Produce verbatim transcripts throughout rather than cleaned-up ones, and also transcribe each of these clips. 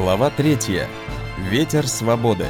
Глава третья. Ветер свободы.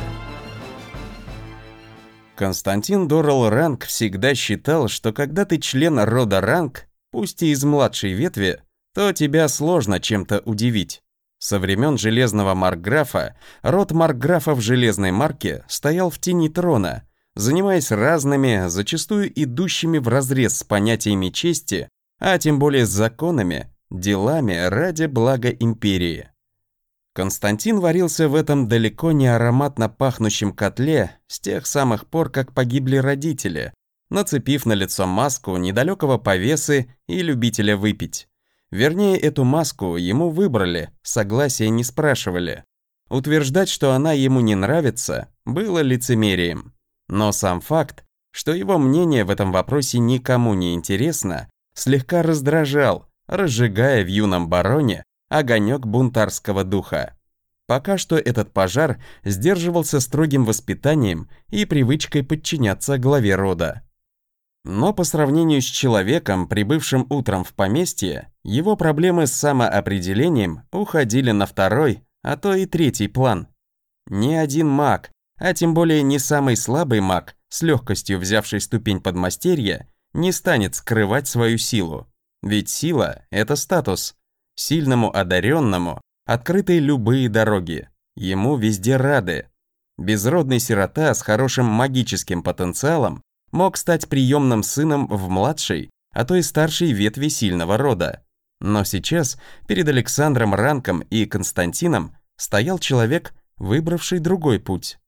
Константин Доррелл Ранг всегда считал, что когда ты член рода Ранг, пусть и из младшей ветви, то тебя сложно чем-то удивить. Со времен Железного Маркграфа род Маркграфов Железной Марки стоял в тени трона, занимаясь разными, зачастую идущими вразрез с понятиями чести, а тем более с законами, делами ради блага империи. Константин варился в этом далеко не ароматно пахнущем котле с тех самых пор, как погибли родители, нацепив на лицо маску недалекого повесы и любителя выпить. Вернее, эту маску ему выбрали, согласия не спрашивали. Утверждать, что она ему не нравится, было лицемерием. Но сам факт, что его мнение в этом вопросе никому не интересно, слегка раздражал, разжигая в юном бароне огонек бунтарского духа. Пока что этот пожар сдерживался строгим воспитанием и привычкой подчиняться главе рода. Но по сравнению с человеком, прибывшим утром в поместье, его проблемы с самоопределением уходили на второй, а то и третий план. Ни один маг, а тем более не самый слабый маг, с легкостью взявший ступень подмастерья, не станет скрывать свою силу. Ведь сила – это статус. Сильному одаренному открыты любые дороги. Ему везде рады. Безродный сирота с хорошим магическим потенциалом мог стать приемным сыном в младшей, а то и старшей ветви сильного рода. Но сейчас перед Александром Ранком и Константином стоял человек, выбравший другой путь.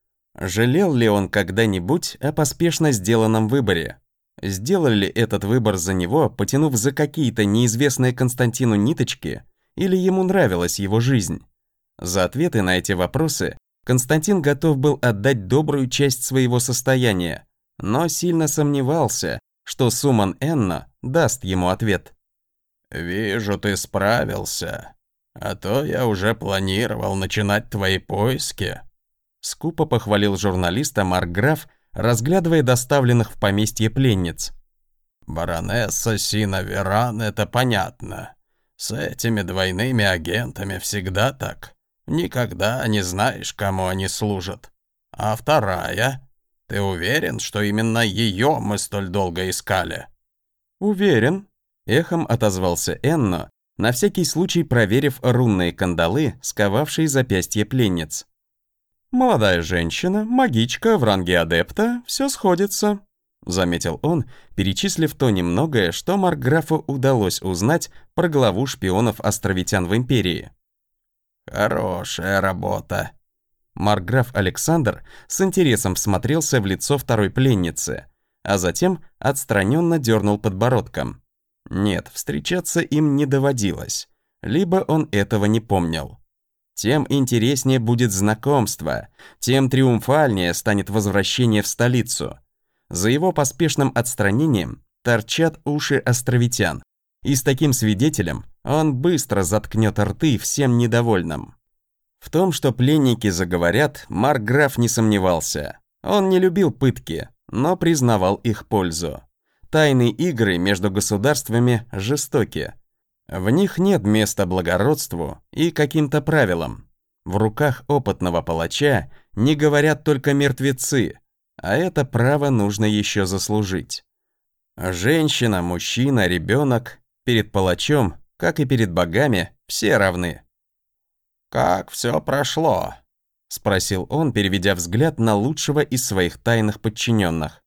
Жалел ли он когда-нибудь о поспешно сделанном выборе? Сделал ли этот выбор за него, потянув за какие-то неизвестные Константину ниточки, или ему нравилась его жизнь? За ответы на эти вопросы Константин готов был отдать добрую часть своего состояния, но сильно сомневался, что Суман Энно даст ему ответ. «Вижу, ты справился, а то я уже планировал начинать твои поиски», скупо похвалил журналиста Маркграф, разглядывая доставленных в поместье пленниц. «Баронесса Сина Веран, это понятно. С этими двойными агентами всегда так. Никогда не знаешь, кому они служат. А вторая? Ты уверен, что именно ее мы столь долго искали?» «Уверен», — эхом отозвался Энно, на всякий случай проверив рунные кандалы, сковавшие запястье пленниц. «Молодая женщина, магичка в ранге адепта, все сходится», — заметил он, перечислив то немногое, что Маркграфу удалось узнать про главу шпионов островитян в Империи. «Хорошая работа». Маркграф Александр с интересом всмотрелся в лицо второй пленницы, а затем отстраненно дернул подбородком. Нет, встречаться им не доводилось, либо он этого не помнил. Тем интереснее будет знакомство, тем триумфальнее станет возвращение в столицу. За его поспешным отстранением торчат уши островитян, и с таким свидетелем он быстро заткнет рты всем недовольным. В том, что пленники заговорят, Маркграф не сомневался. Он не любил пытки, но признавал их пользу. Тайные игры между государствами жестоки. В них нет места благородству и каким-то правилам. В руках опытного палача не говорят только мертвецы, а это право нужно еще заслужить. Женщина, мужчина, ребенок перед палачом, как и перед богами, все равны. «Как все прошло?» — спросил он, переведя взгляд на лучшего из своих тайных подчиненных.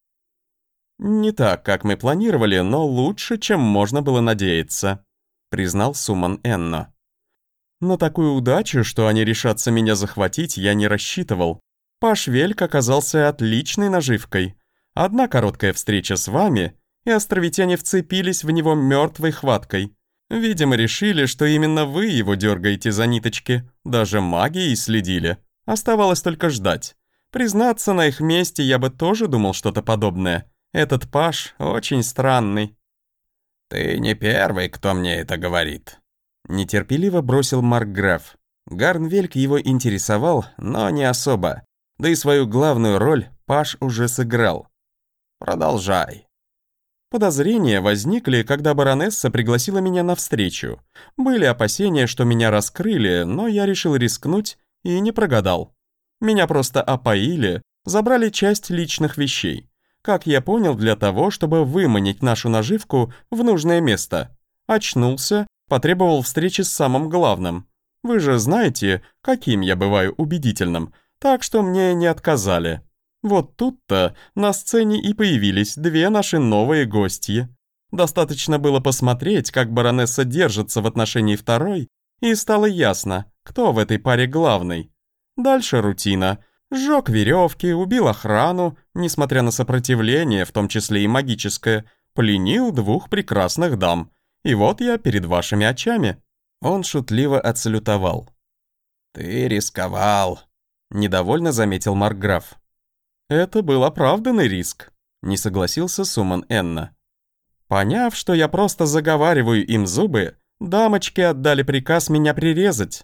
«Не так, как мы планировали, но лучше, чем можно было надеяться», — признал Суман Энно. «На такую удачу, что они решатся меня захватить, я не рассчитывал. Паш Вельк оказался отличной наживкой. Одна короткая встреча с вами, и островитяне вцепились в него мертвой хваткой. Видимо, решили, что именно вы его дергаете за ниточки. Даже магией следили. Оставалось только ждать. Признаться, на их месте я бы тоже думал что-то подобное. Этот Паш очень странный». «Ты не первый, кто мне это говорит», — нетерпеливо бросил Маркграф. Гарнвельк его интересовал, но не особо. Да и свою главную роль Паш уже сыграл. «Продолжай». Подозрения возникли, когда баронесса пригласила меня на встречу. Были опасения, что меня раскрыли, но я решил рискнуть и не прогадал. Меня просто опоили, забрали часть личных вещей. Как я понял, для того, чтобы выманить нашу наживку в нужное место. Очнулся, потребовал встречи с самым главным. Вы же знаете, каким я бываю убедительным, так что мне не отказали. Вот тут-то на сцене и появились две наши новые гостьи. Достаточно было посмотреть, как баронесса держится в отношении второй, и стало ясно, кто в этой паре главный. Дальше рутина. Сжег веревки, убил охрану, несмотря на сопротивление, в том числе и магическое, пленил двух прекрасных дам. И вот я перед вашими очами». Он шутливо отсалютовал. «Ты рисковал», — недовольно заметил маркграф. «Это был оправданный риск», — не согласился Суман Энна. «Поняв, что я просто заговариваю им зубы, дамочки отдали приказ меня прирезать».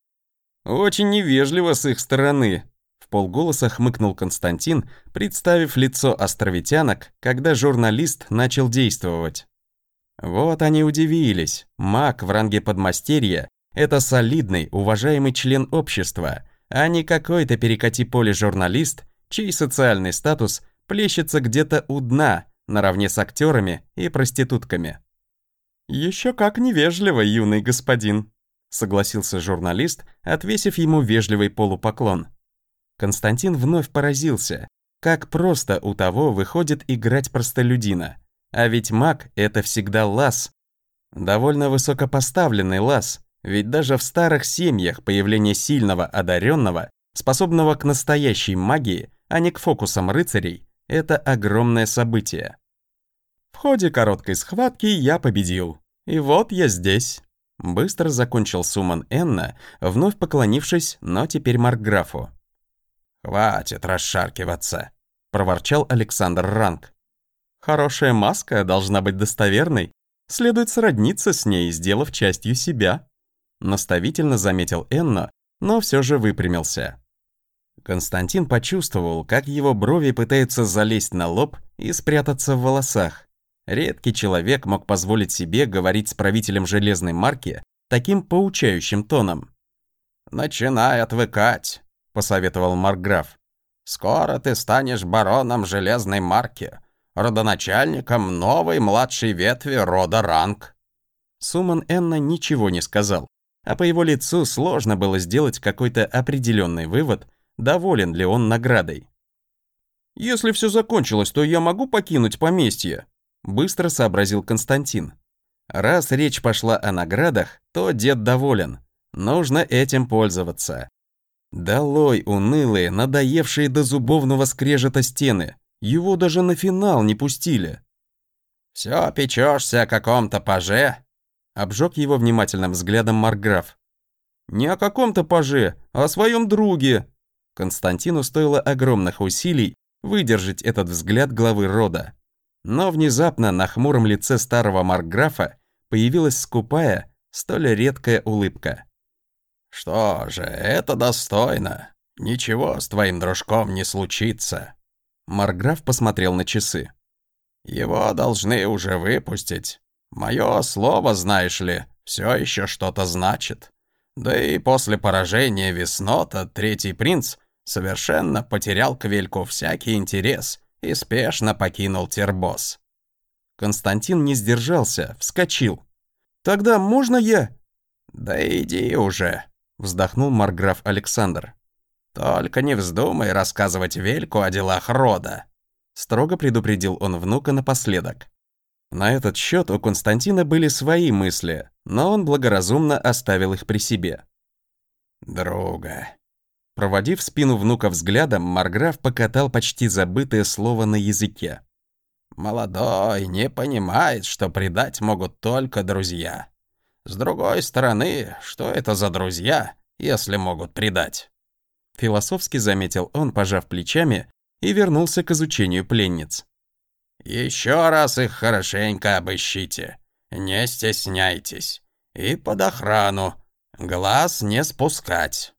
«Очень невежливо с их стороны», — вполголоса хмыкнул Константин, представив лицо островитянок, когда журналист начал действовать. Вот они удивились. Маг в ранге подмастерья — это солидный, уважаемый член общества, а не какой-то перекати-поле журналист, чей социальный статус плещется где-то у дна, наравне с актерами и проститутками. «Еще как невежливо, юный господин», — согласился журналист, отвесив ему вежливый полупоклон. Константин вновь поразился, как просто у того выходит играть простолюдина. А ведь маг — это всегда лас. Довольно высокопоставленный лас, ведь даже в старых семьях появление сильного одаренного, способного к настоящей магии, а не к фокусам рыцарей, это огромное событие. В ходе короткой схватки я победил. И вот я здесь. Быстро закончил Суман Энна, вновь поклонившись, но теперь маркграфу. «Хватит расшаркиваться», — проворчал Александр Ранг. «Хорошая маска должна быть достоверной. Следует сродниться с ней, сделав частью себя», — наставительно заметил Энна, но все же выпрямился. Константин почувствовал, как его брови пытаются залезть на лоб и спрятаться в волосах. Редкий человек мог позволить себе говорить с правителем железной марки таким поучающим тоном. «Начинай отвыкать», — посоветовал маркграф. «Скоро ты станешь бароном железной марки, родоначальником новой младшей ветви рода Ранг». Суман Энна ничего не сказал, а по его лицу сложно было сделать какой-то определенный вывод, доволен ли он наградой. «Если все закончилось, то я могу покинуть поместье», — быстро сообразил Константин. Раз речь пошла о наградах, то дед доволен. Нужно этим пользоваться. Долой унылые, надоевшие до зубовного скрежета стены. Его даже на финал не пустили. «Все печешься о каком-то паже?» — обжег его внимательным взглядом маркграф. «Не о каком-то паже, а о своем друге». Константину стоило огромных усилий выдержать этот взгляд главы рода. Но внезапно на хмуром лице старого маркграфа появилась скупая, столь редкая улыбка. «Что же, это достойно. Ничего с твоим дружком не случится». Маркграф посмотрел на часы. «Его должны уже выпустить. Мое слово, знаешь ли, все еще что-то значит. Да и после поражения Веснота третий принц совершенно потерял к Вельку всякий интерес и спешно покинул Тербос». Константин не сдержался, вскочил. «Тогда можно я?» «Да иди уже», — вздохнул маркграф Александр. «Только не вздумай рассказывать Вельку о делах рода», — строго предупредил он внука напоследок. На этот счет у Константина были свои мысли, но он благоразумно оставил их при себе. «Друга». Проводив спину внука взглядом, маркграф покатал почти забытое слово на языке. «Молодой не понимает, что предать могут только друзья. С другой стороны, что это за друзья, если могут предать?» Философски заметил он, пожав плечами, и вернулся к изучению пленниц. «Еще раз их хорошенько обыщите, не стесняйтесь, и под охрану, глаз не спускать».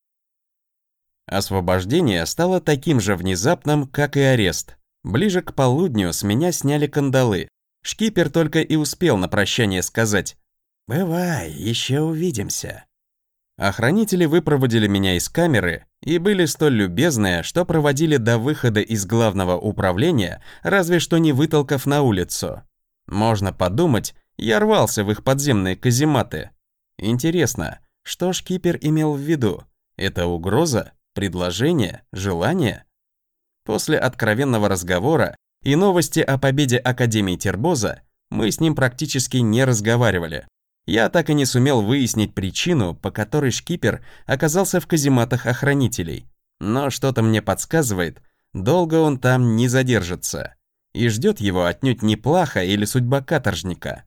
Освобождение стало таким же внезапным, как и арест. Ближе к полудню с меня сняли кандалы, Шкипер только и успел на прощание сказать: «Бывай, еще увидимся». Охранители выпроводили меня из камеры и были столь любезны, что проводили до выхода из главного управления, разве что не вытолкав на улицу. Можно подумать, я рвался в их подземные казематы. Интересно, что шкипер имел в виду? Это угроза? Предложение? Желание? После откровенного разговора и новости о победе Академии Тербоза мы с ним практически не разговаривали. Я так и не сумел выяснить причину, по которой шкипер оказался в казематах охранителей. Но что-то мне подсказывает, долго он там не задержится. И ждет его отнюдь не плаха или судьба каторжника.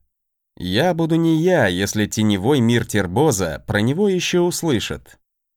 Я буду не я, если теневой мир Тербоза про него еще услышит.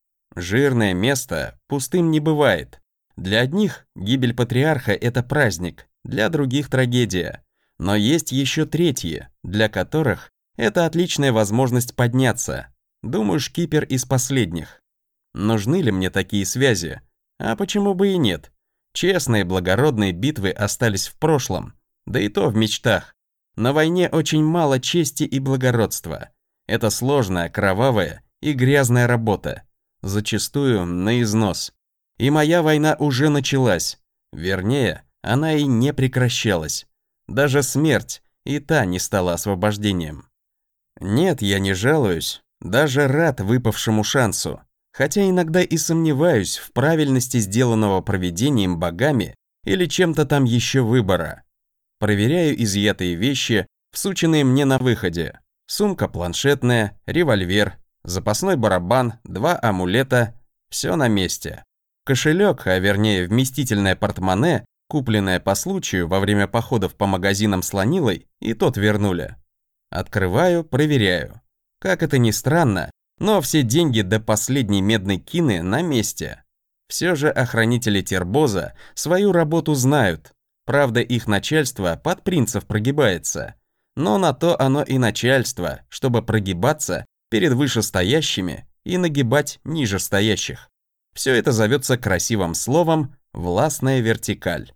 Жирное место пустым не бывает. Для одних гибель патриарха – это праздник, для других – трагедия. Но есть еще третьи, для которых это отличная возможность подняться. Думаю, шкипер из последних. Нужны ли мне такие связи? А почему бы и нет? Честные благородные битвы остались в прошлом, да и то в мечтах. На войне очень мало чести и благородства. Это сложная, кровавая и грязная работа. Зачастую на износ. И моя война уже началась. Вернее, она и не прекращалась. Даже смерть и та не стала освобождением. Нет, я не жалуюсь, даже рад выпавшему шансу. Хотя иногда и сомневаюсь в правильности сделанного провидением богами или чем-то там еще выбора. Проверяю изъятые вещи, всученные мне на выходе. Сумка планшетная, револьвер, запасной барабан, два амулета. Все на месте. Кошелек, а вернее вместительное портмоне, купленное по случаю во время походов по магазинам с Ланилой, и тот вернули. Открываю, проверяю. Как это ни странно, но все деньги до последней медной кины на месте. Все же охранители Тербоза свою работу знают. Правда, их начальство под принцев прогибается. Но на то оно и начальство, чтобы прогибаться перед вышестоящими и нагибать нижестоящих. Все это зовется красивым словом «властная вертикаль».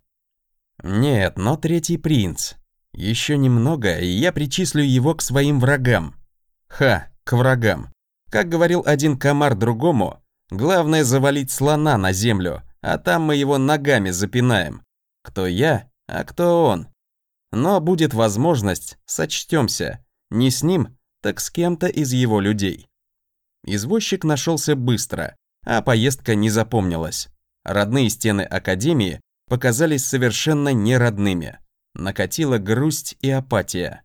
Нет, но третий принц. Еще немного, и я причислю его к своим врагам. Ха, к врагам. Как говорил один комар другому, главное завалить слона на землю, а там мы его ногами запинаем. Кто я, а кто он. Но будет возможность, сочтемся. Не с ним, так с кем-то из его людей. Извозчик нашелся быстро, а поездка не запомнилась. Родные стены Академии показались совершенно неродными. Накатила грусть и апатия.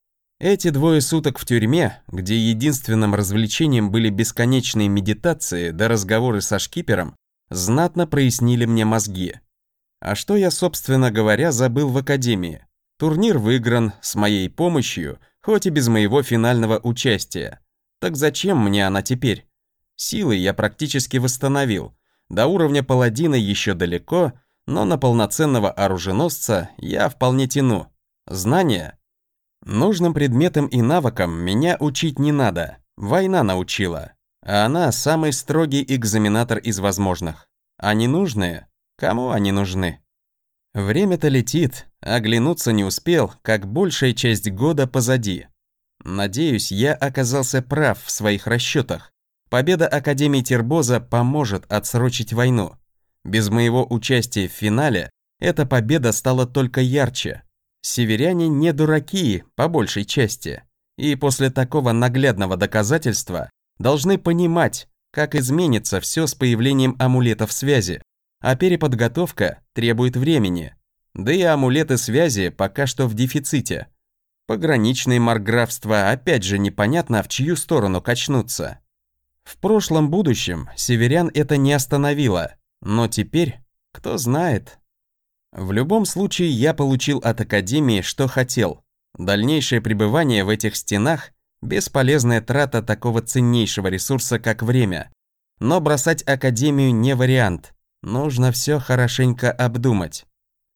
Эти двое суток в тюрьме, где единственным развлечением были бесконечные медитации да разговоры со шкипером, знатно прояснили мне мозги. А что я, собственно говоря, забыл в Академии? Турнир выигран с моей помощью, хоть и без моего финального участия. Так зачем мне она теперь? Силы я практически восстановил. До уровня паладина еще далеко, но на полноценного оруженосца я вполне тяну. Знания? Нужным предметам и навыкам меня учить не надо. Война научила. А она самый строгий экзаменатор из возможных. А ненужные? Кому они нужны? Время-то летит, оглянуться не успел, как большая часть года позади. Надеюсь, я оказался прав в своих расчетах. Победа Академии Тербоза поможет отсрочить войну. Без моего участия в финале эта победа стала только ярче. Северяне не дураки, по большей части. И после такого наглядного доказательства должны понимать, как изменится все с появлением амулетов связи. А переподготовка требует времени. Да и амулеты связи пока что в дефиците. Пограничные маркграфства опять же непонятно в чью сторону качнутся. В прошлом будущем северян это не остановило. Но теперь, кто знает. В любом случае, я получил от Академии, что хотел. Дальнейшее пребывание в этих стенах – бесполезная трата такого ценнейшего ресурса, как время. Но бросать Академию не вариант. Нужно все хорошенько обдумать.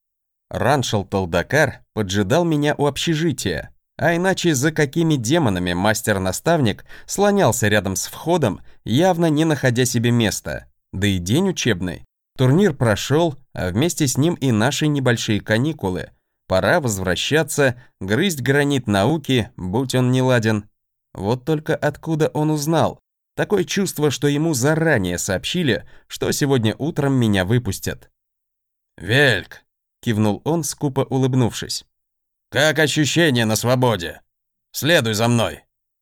Раншел Талдакар поджидал меня у общежития. А иначе за какими демонами мастер-наставник слонялся рядом с входом, явно не находя себе места. Да и день учебный. Турнир прошел, а вместе с ним и наши небольшие каникулы. Пора возвращаться, грызть гранит науки, будь он неладен. Вот только откуда он узнал? Такое чувство, что ему заранее сообщили, что сегодня утром меня выпустят. «Вельк!» — кивнул он, скупо улыбнувшись. «Как ощущение на свободе? Следуй за мной!»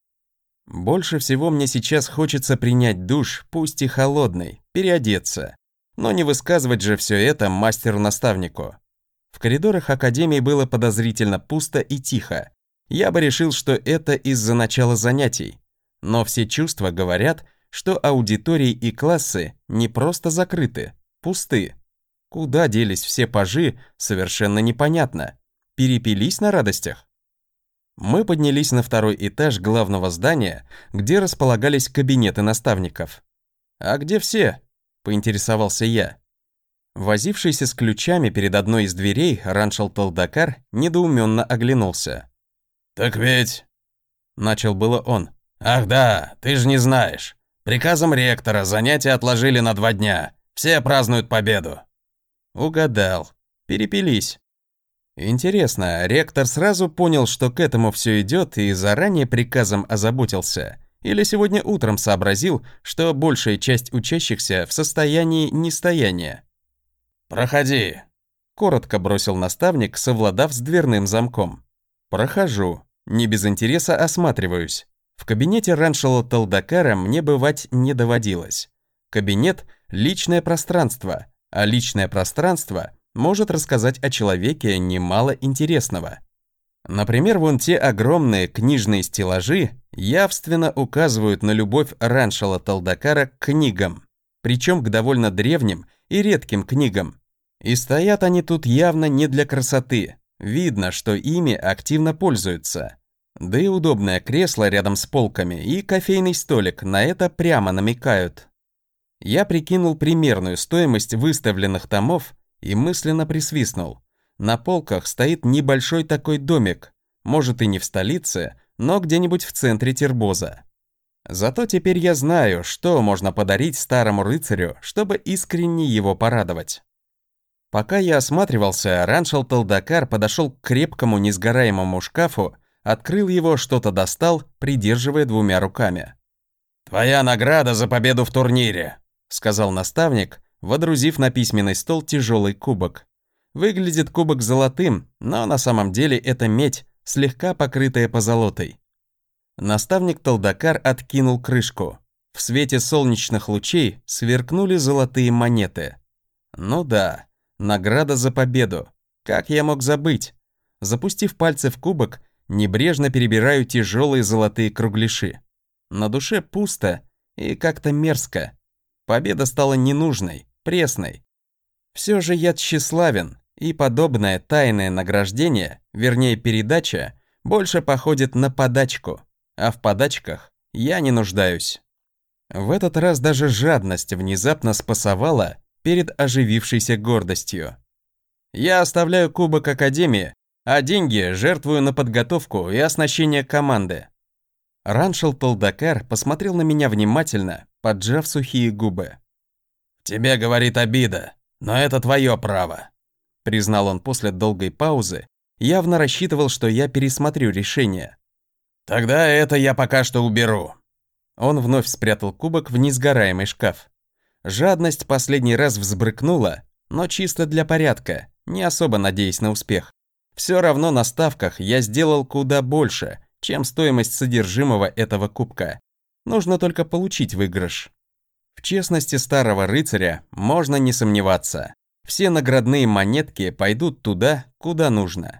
Больше всего мне сейчас хочется принять душ, пусть и холодный, переодеться. Но не высказывать же все это мастеру-наставнику. В коридорах академии было подозрительно пусто и тихо. Я бы решил, что это из-за начала занятий. Но все чувства говорят, что аудитории и классы не просто закрыты, пусты. Куда делись все пажи, совершенно непонятно. Перепились на радостях? Мы поднялись на второй этаж главного здания, где располагались кабинеты наставников. «А где все?» – поинтересовался я. Возившийся с ключами перед одной из дверей Раншал Талдакар недоуменно оглянулся. «Так ведь...» – начал было он. «Ах да, ты же не знаешь. Приказом ректора занятия отложили на два дня. Все празднуют победу». Угадал. Перепились. Интересно, ректор сразу понял, что к этому все идет и заранее приказом озаботился? Или сегодня утром сообразил, что большая часть учащихся в состоянии нестояния? «Проходи», — коротко бросил наставник, совладав с дверным замком. «Прохожу. Не без интереса осматриваюсь. В кабинете Раншала Талдакара мне бывать не доводилось. Кабинет — личное пространство, а личное пространство может рассказать о человеке немало интересного. Например, вон те огромные книжные стеллажи явственно указывают на любовь Раншала Талдакара к книгам, причем к довольно древним и редким книгам. И стоят они тут явно не для красоты, видно, что ими активно пользуются. Да и удобное кресло рядом с полками и кофейный столик на это прямо намекают. Я прикинул примерную стоимость выставленных томов и мысленно присвистнул. На полках стоит небольшой такой домик, может и не в столице, но где-нибудь в центре Тербоза. Зато теперь я знаю, что можно подарить старому рыцарю, чтобы искренне его порадовать. Пока я осматривался, Раншал Талдакар подошел к крепкому несгораемому шкафу, открыл его, что-то достал, придерживая двумя руками. «Твоя награда за победу в турнире», — сказал наставник, водрузив на письменный стол тяжелый кубок. Выглядит кубок золотым, но на самом деле это медь, слегка покрытая позолотой. Наставник Талдакар откинул крышку. В свете солнечных лучей сверкнули золотые монеты. Ну да, награда за победу. Как я мог забыть? Запустив пальцы в кубок, небрежно перебираю тяжелые золотые кругляши. На душе пусто и как-то мерзко. Победа стала ненужной, пресной. Все же я тщеславен, и подобное тайное награждение, вернее передача, больше походит на подачку, а в подачках я не нуждаюсь. В этот раз даже жадность внезапно спасовала перед оживившейся гордостью. Я оставляю кубок Академии, а деньги жертвую на подготовку и оснащение команды. Раншал Талдакар посмотрел на меня внимательно, поджав сухие губы. «В тебе, говорит, обида, но это твое право», признал он после долгой паузы, явно рассчитывал, что я пересмотрю решение. «Тогда это я пока что уберу». Он вновь спрятал кубок в несгораемый шкаф. Жадность последний раз взбрыкнула, но чисто для порядка, не особо надеясь на успех. Все равно на ставках я сделал куда больше, чем стоимость содержимого этого кубка. Нужно только получить выигрыш. В честности старого рыцаря можно не сомневаться. Все наградные монетки пойдут туда, куда нужно.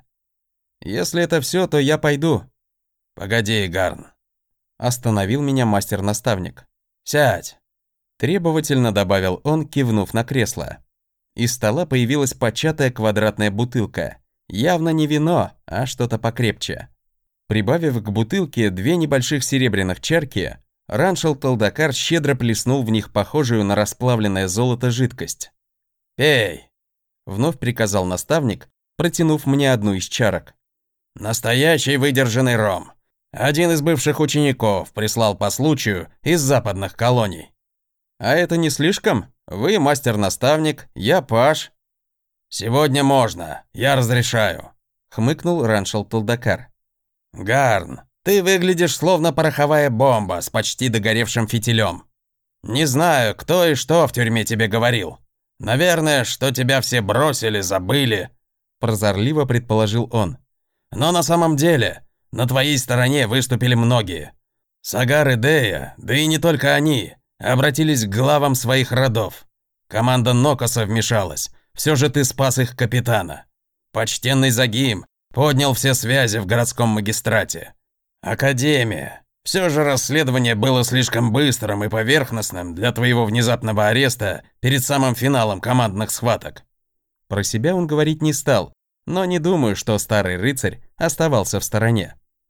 Если это все, то я пойду. «Погоди, Гарн», — остановил меня мастер-наставник. «Сядь», — требовательно добавил он, кивнув на кресло. Из стола появилась початая квадратная бутылка. Явно не вино, а что-то покрепче. Прибавив к бутылке две небольших серебряных чарки, Раншал Талдакар щедро плеснул в них похожую на расплавленное золото жидкость. «Пей», — вновь приказал наставник, протянув мне одну из чарок. «Настоящий выдержанный ром. Один из бывших учеников прислал по случаю из западных колоний». «А это не слишком? Вы мастер-наставник, я паж». «Сегодня можно, я разрешаю». хмыкнул Раншал Талдакар. «Гарн, ты выглядишь словно пороховая бомба с почти догоревшим фитилем. Не знаю, кто и что в тюрьме тебе говорил. Наверное, что тебя все бросили, забыли», – прозорливо предположил он. «Но на самом деле на твоей стороне выступили многие. Сагар и Дея, да и не только они, обратились к главам своих родов. Команда Нокоса вмешалась, все же ты спас их капитана. Почтенный Загим поднял все связи в городском магистрате. Академия. Все же расследование было слишком быстрым и поверхностным для твоего внезапного ареста перед самым финалом командных схваток». Про себя он говорить не стал, но не думаю, что старый рыцарь оставался в стороне.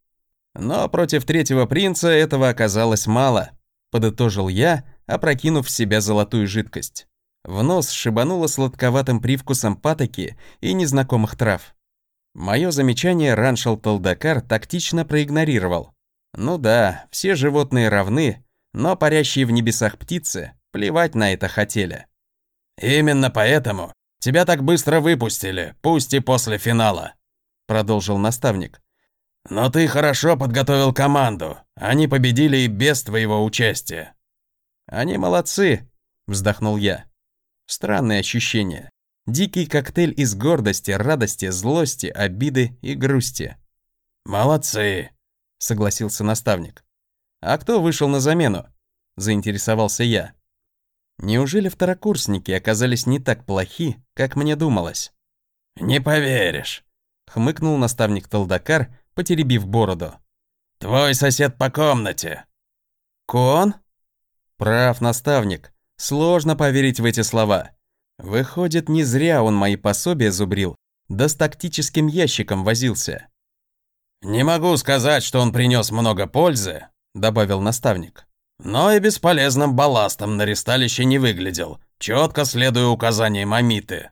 Но против третьего принца этого оказалось мало, подытожил я, опрокинув в себя золотую жидкость. В нос шибануло сладковатым привкусом патоки и незнакомых трав. Мое замечание Раншал Талдакар тактично проигнорировал. Ну да, все животные равны, но парящие в небесах птицы плевать на это хотели. «Именно поэтому тебя так быстро выпустили, пусть и после финала», – продолжил наставник. «Но ты хорошо подготовил команду, они победили и без твоего участия». «Они молодцы», – вздохнул я. Странное ощущение. Дикий коктейль из гордости, радости, злости, обиды и грусти. «Молодцы», – согласился наставник. «А кто вышел на замену?» – заинтересовался я. Неужели второкурсники оказались не так плохи, как мне думалось? «Не поверишь», – хмыкнул наставник Талдакар, потеребив бороду. «Твой сосед по комнате». «Кон?» Прав наставник. Сложно поверить в эти слова. Выходит, не зря он мои пособия зубрил, да с тактическим ящиком возился. «Не могу сказать, что он принес много пользы», – добавил наставник. «Но и бесполезным балластом на ресталище не выглядел, четко следуя указаниям Амиты».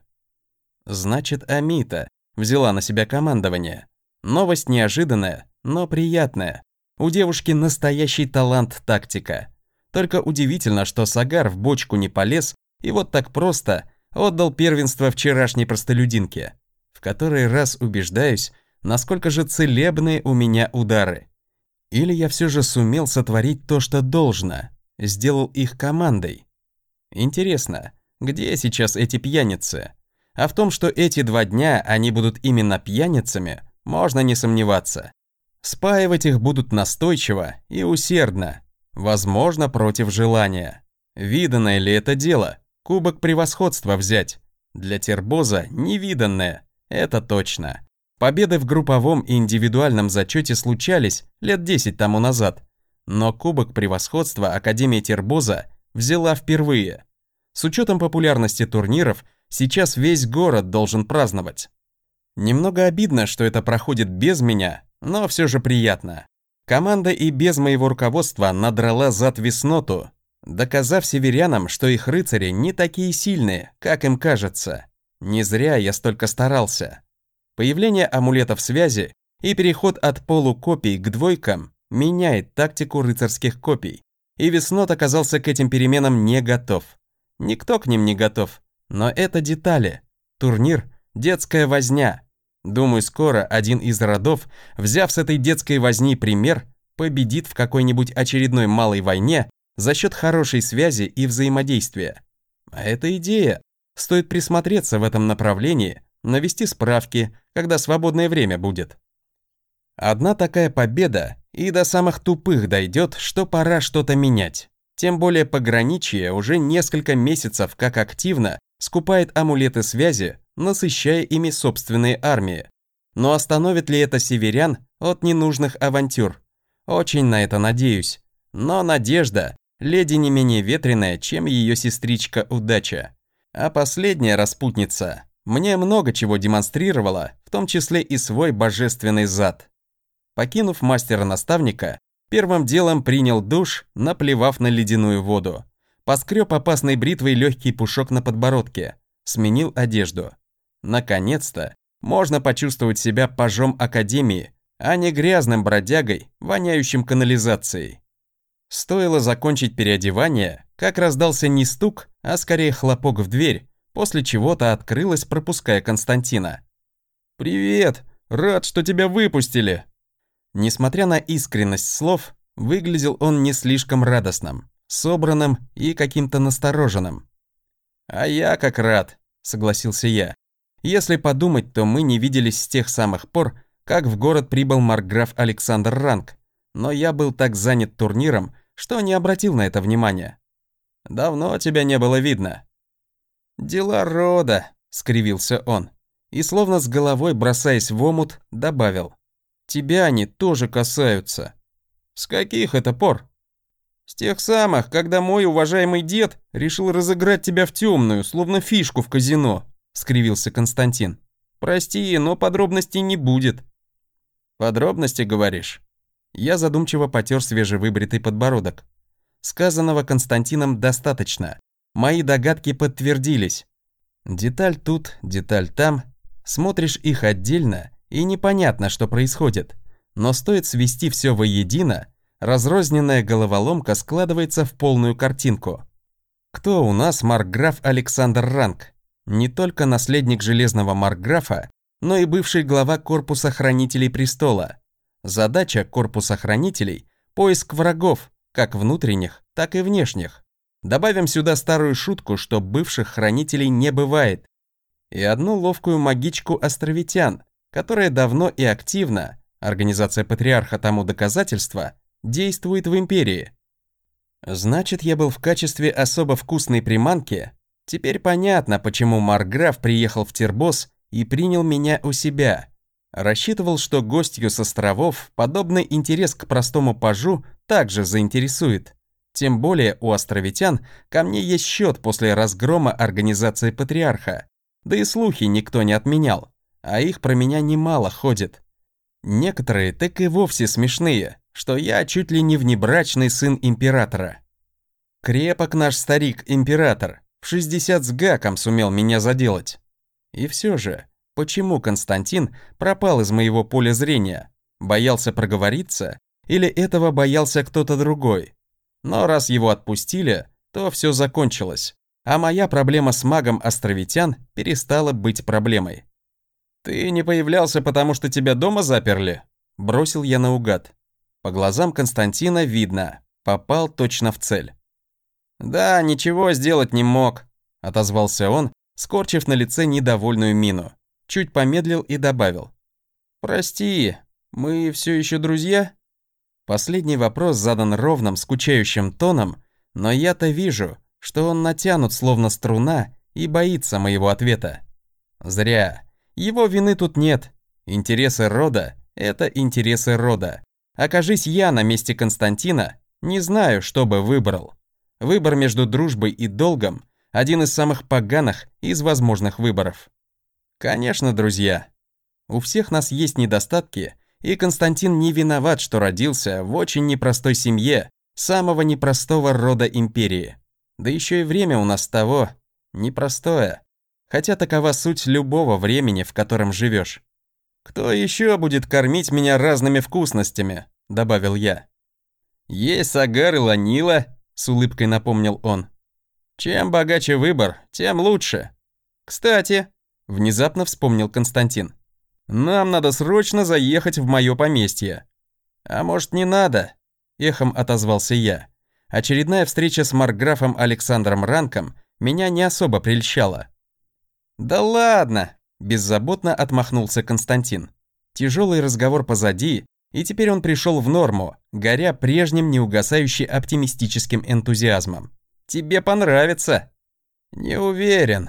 Значит, Амита взяла на себя командование. Новость неожиданная, но приятная. У девушки настоящий талант тактика. Только удивительно, что Сагар в бочку не полез и вот так просто отдал первенство вчерашней простолюдинке. В который раз убеждаюсь, насколько же целебные у меня удары. Или я все же сумел сотворить то, что должно, сделал их командой. Интересно, где сейчас эти пьяницы? А в том, что эти два дня они будут именно пьяницами, можно не сомневаться. Спаивать их будут настойчиво и усердно, возможно, против желания. Виданное ли это дело? Кубок превосходства взять. Для Тербоза невиданное, это точно. Победы в групповом и индивидуальном зачете случались лет десять тому назад, но Кубок превосходства Академия Тербоза взяла впервые. С учетом популярности турниров, сейчас весь город должен праздновать. Немного обидно, что это проходит без меня, но все же приятно. Команда и без моего руководства надрала зад Весноту, доказав северянам, что их рыцари не такие сильные, как им кажется. Не зря я столько старался. Появление амулетов связи и переход от полукопий к двойкам меняет тактику рыцарских копий, и Веснот оказался к этим переменам не готов. Никто к ним не готов, но это детали. Турнир – детская возня. Думаю, скоро один из родов, взяв с этой детской возни пример, победит в какой-нибудь очередной малой войне за счет хорошей связи и взаимодействия. А это идея. Стоит присмотреться в этом направлении, навести справки, когда свободное время будет. Одна такая победа, и до самых тупых дойдет, что пора что-то менять. Тем более пограничье уже несколько месяцев как активно скупает амулеты связи, насыщая ими собственные армии. Но остановит ли это северян от ненужных авантюр? Очень на это надеюсь. Но надежда – леди не менее ветреная, чем ее сестричка Удача. А последняя распутница мне много чего демонстрировала, в том числе и свой божественный зад. Покинув мастера-наставника, первым делом принял душ, наплевав на ледяную воду. Поскреб опасной бритвой легкий пушок на подбородке, сменил одежду. Наконец-то можно почувствовать себя пажом Академии, а не грязным бродягой, воняющим канализацией. Стоило закончить переодевание, как раздался не стук, а скорее хлопок в дверь, после чего-то открылась, пропуская Константина. «Привет! Рад, что тебя выпустили!» Несмотря на искренность слов, выглядел он не слишком радостным, собранным и каким-то настороженным. «А я как рад», — согласился я. «Если подумать, то мы не виделись с тех самых пор, как в город прибыл маркграф Александр Ранг, но я был так занят турниром, что не обратил на это внимания. Давно тебя не было видно». «Дела рода», — скривился он, и, словно с головой бросаясь в омут, добавил. «Тебя они тоже касаются». «С каких это пор?» «С тех самых, когда мой уважаемый дед решил разыграть тебя в темную, словно фишку в казино», — скривился Константин. «Прости, но подробностей не будет». «Подробности, говоришь?» Я задумчиво потер свежевыбритый подбородок. Сказанного Константином достаточно. Мои догадки подтвердились. Деталь тут, деталь там. Смотришь их отдельно, и непонятно, что происходит. Но стоит свести все воедино, разрозненная головоломка складывается в полную картинку. Кто у нас маркграф Александр Ранг? Не только наследник Железного маркграфа, но и бывший глава Корпуса Хранителей Престола. Задача Корпуса Хранителей – поиск врагов, как внутренних, так и внешних. Добавим сюда старую шутку, что бывших хранителей не бывает. И одну ловкую магичку островитян, которая давно и активно, организация Патриарха тому доказательство, действует в Империи. Значит, я был в качестве особо вкусной приманки. Теперь понятно, почему маркграф приехал в Тербос и принял меня у себя. Рассчитывал, что гостью с островов подобный интерес к простому пажу также заинтересует. Тем более у островитян ко мне есть счет после разгрома организации Патриарха. Да и слухи никто не отменял, а их про меня немало ходит. Некоторые так и вовсе смешные, что я чуть ли не внебрачный сын императора. Крепок наш старик-император, в шестьдесят с гаком сумел меня заделать. И все же, почему Константин пропал из моего поля зрения? Боялся проговориться? Или этого боялся кто-то другой? Но раз его отпустили, то все закончилось, а моя проблема с магом островитян перестала быть проблемой. «Ты не появлялся, потому что тебя дома заперли?» – бросил я наугад. По глазам Константина видно, попал точно в цель. «Да, ничего сделать не мог», – отозвался он, скорчив на лице недовольную мину. Чуть помедлил и добавил. «Прости, мы все еще друзья?» Последний вопрос задан ровным, скучающим тоном, но я-то вижу, что он натянут словно струна и боится моего ответа. Зря. Его вины тут нет. Интересы рода – это интересы рода. Окажись я на месте Константина, не знаю, что бы выбрал. Выбор между дружбой и долгом – один из самых поганых из возможных выборов. Конечно, друзья. У всех нас есть недостатки, и Константин не виноват, что родился в очень непростой семье самого непростого рода империи. Да еще и время у нас того непростое. Хотя такова суть любого времени, в котором живешь. «Кто еще будет кормить меня разными вкусностями?» – добавил я. «Есть Сагар и Ланила», – с улыбкой напомнил он. «Чем богаче выбор, тем лучше». «Кстати», – внезапно вспомнил Константин, «нам надо срочно заехать в мое поместье». «А может, не надо?» – эхом отозвался я. Очередная встреча с маркграфом Александром Ранком меня не особо прельщала. «Да ладно!» – беззаботно отмахнулся Константин. Тяжелый разговор позади, и теперь он пришел в норму, горя прежним неугасающе оптимистическим энтузиазмом. «Тебе понравится!» «Не уверен».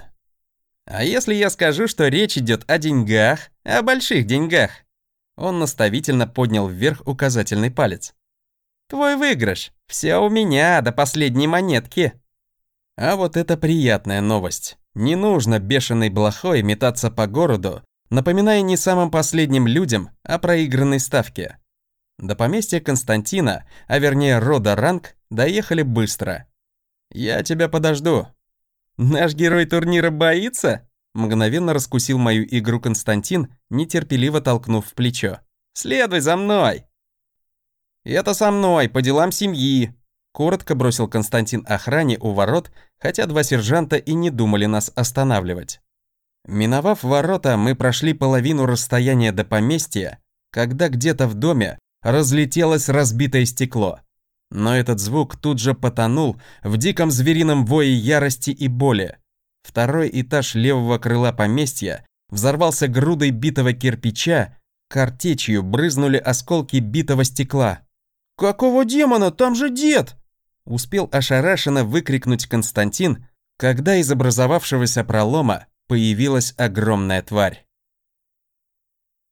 «А если я скажу, что речь идет о деньгах, о больших деньгах?» Он наставительно поднял вверх указательный палец. «Твой выигрыш. Все у меня до последней монетки». А вот это приятная новость. Не нужно бешеной блохой метаться по городу, напоминая не самым последним людям о проигранной ставке. До поместья Константина, а вернее рода Ранг, доехали быстро. «Я тебя подожду». «Наш герой турнира боится?» Мгновенно раскусил мою игру Константин, нетерпеливо толкнув в плечо. «Следуй за мной!» «Это со мной, по делам семьи», — коротко бросил Константин охране у ворот, хотя два сержанта и не думали нас останавливать. Миновав ворота, мы прошли половину расстояния до поместья, когда где-то в доме разлетелось разбитое стекло. Но этот звук тут же потонул в диком зверином вое ярости и боли. Второй этаж левого крыла поместья взорвался грудой битого кирпича, картечью брызнули осколки битого стекла. «Какого демона? Там же дед!» Успел ошарашенно выкрикнуть Константин, когда из образовавшегося пролома появилась огромная тварь.